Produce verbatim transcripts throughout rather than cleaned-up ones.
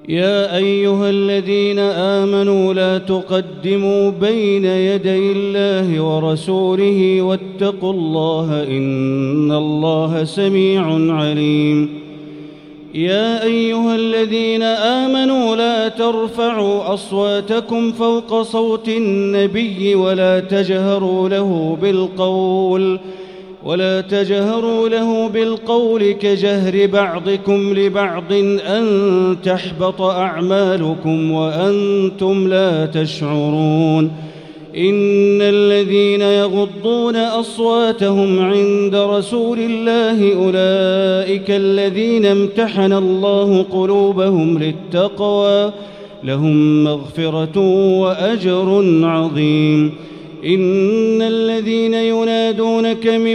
يا أيها الذين آمنوا لا تقدموا بين يدي الله ورسوله واتقوا الله إن الله سميع عليم. يا أيها الذين آمنوا لا ترفعوا أصواتكم فوق صوت النبي ولا تجهروا له بالقول ولا تجهروا له بالقول كجهر بعضكم لبعض أن تحبط أعمالكم وأنتم لا تشعرون. إن الذين يغضون أصواتهم عند رسول الله أولئك الذين امتحن الله قلوبهم للتقوى لهم مغفرة وأجر عظيم. إن الذين ينادونك من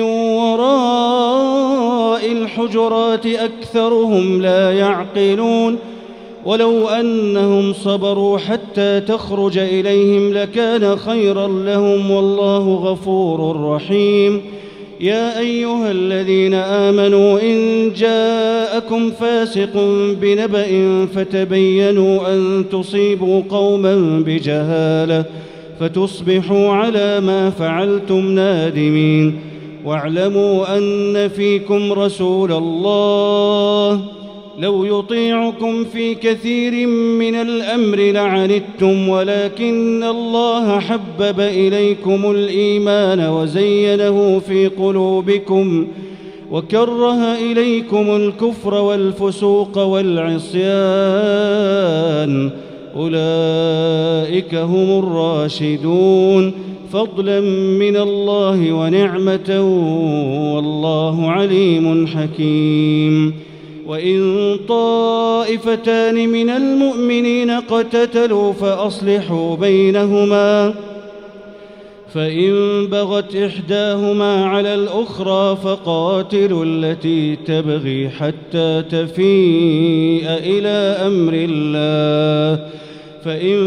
وراء الحجرات أكثرهم لا يعقلون ولو أنهم صبروا حتى تخرج إليهم لكان خيرا لهم والله غفور رحيم. يا أيها الذين آمنوا إن جاءكم فاسق بنبأ فتبينوا أن تصيبوا قوما بجهالة فتصبحوا على ما فعلتم نادمين. واعلموا أن فيكم رسول الله لو يطيعكم في كثير من الأمر لعنتم ولكن الله حبب إليكم الإيمان وزينه في قلوبكم وكره إليكم الكفر والفسوق والعصيان أولئك هم الراشدون فضلا من الله ونعمة والله عليم حكيم. وإن طائفتان من المؤمنين اقتتلوا فأصلحوا بينهما فإن بغت إحداهما على الأخرى فقاتلوا التي تبغي حتى تفيء إلى أمر الله فإن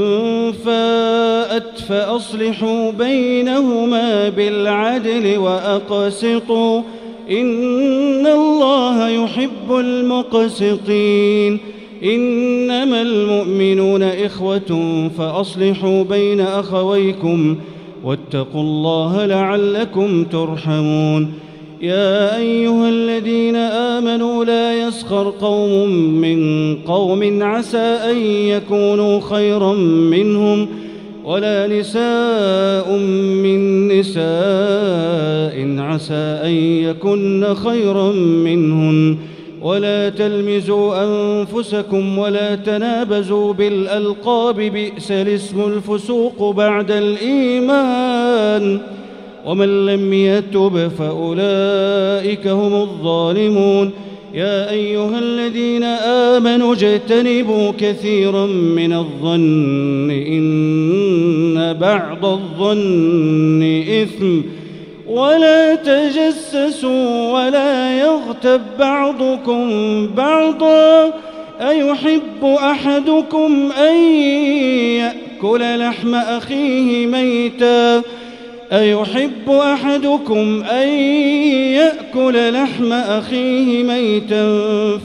فاءت فأصلحوا بينهما بالعدل وأقسطوا إن الله يحب المقسطين. إنما المؤمنون إخوة فأصلحوا بين أخويكم واتقوا الله لعلكم ترحمون. يا أيها الذين آمنوا لا يسخر قوم من قوم عسى أن يكونوا خيرا منهم ولا نساء من نساء عسى أن يكن خيرا منهن ولا تلمزوا أنفسكم ولا تنابزوا بالألقاب بئس الاسم الفسوق بعد الإيمان ومن لم يتب فأولئك هم الظالمون. يا أيها الذين آمنوا اجتنبوا كثيرا من الظن إن بعض الظن إثم ولا تجسسوا ولا يغتب بعضكم بعضا أيحب أحدكم أن يأكل لحم أخيه ميتا أيحب أحدكم أن يأكل لحم أخيه ميتا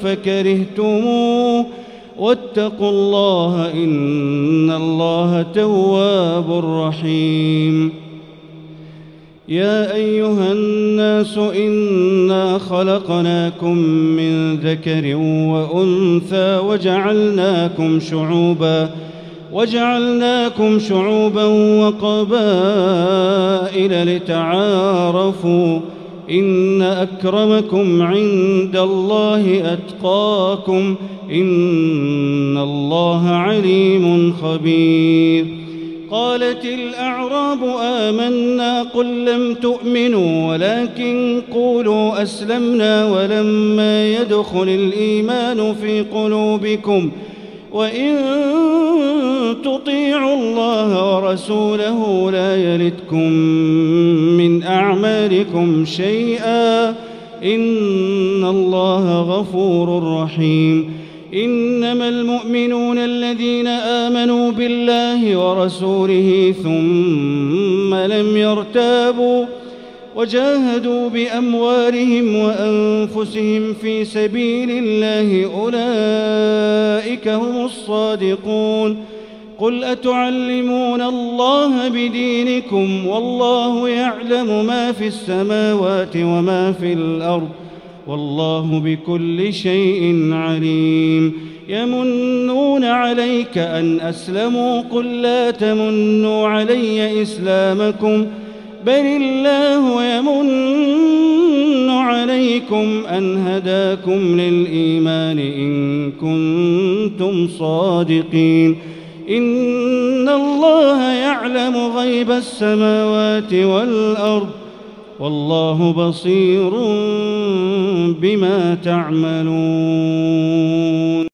فكرهتموه واتقوا الله إن الله تواب رحيم. يا أيها الناس إنا خلقناكم من ذكر وأنثى وجعلناكم شعوبا وجعلناكم شعوبا وقبائل لتعارفوا إن أكرمكم عند الله أتقاكم إن الله عليم خبير. قالت الأعراب آمنا قل لم تؤمنوا ولكن قولوا أسلمنا ولما يدخل الإيمان في قلوبكم وإن تطيعوا الله ورسوله لا يلتكم من أعمالكم شيئا إن الله غفور رحيم. إنما المؤمنون الذين آمنوا بالله ورسوله ثم لم يرتابوا وجاهدوا بأموالهم وأنفسهم في سبيل الله أولئك هم الصادقون. قل أتعلمون الله بدينكم والله يعلم ما في السماوات وما في الأرض والله بكل شيء عليم. يمنون عليك أن أسلموا قل لا تمنوا علي إسلامكم بل الله يمن عليكم أن هداكم للإيمان إن كنتم صادقين. إن الله يعلم غيب السماوات والأرض والله بصير بما تعملون.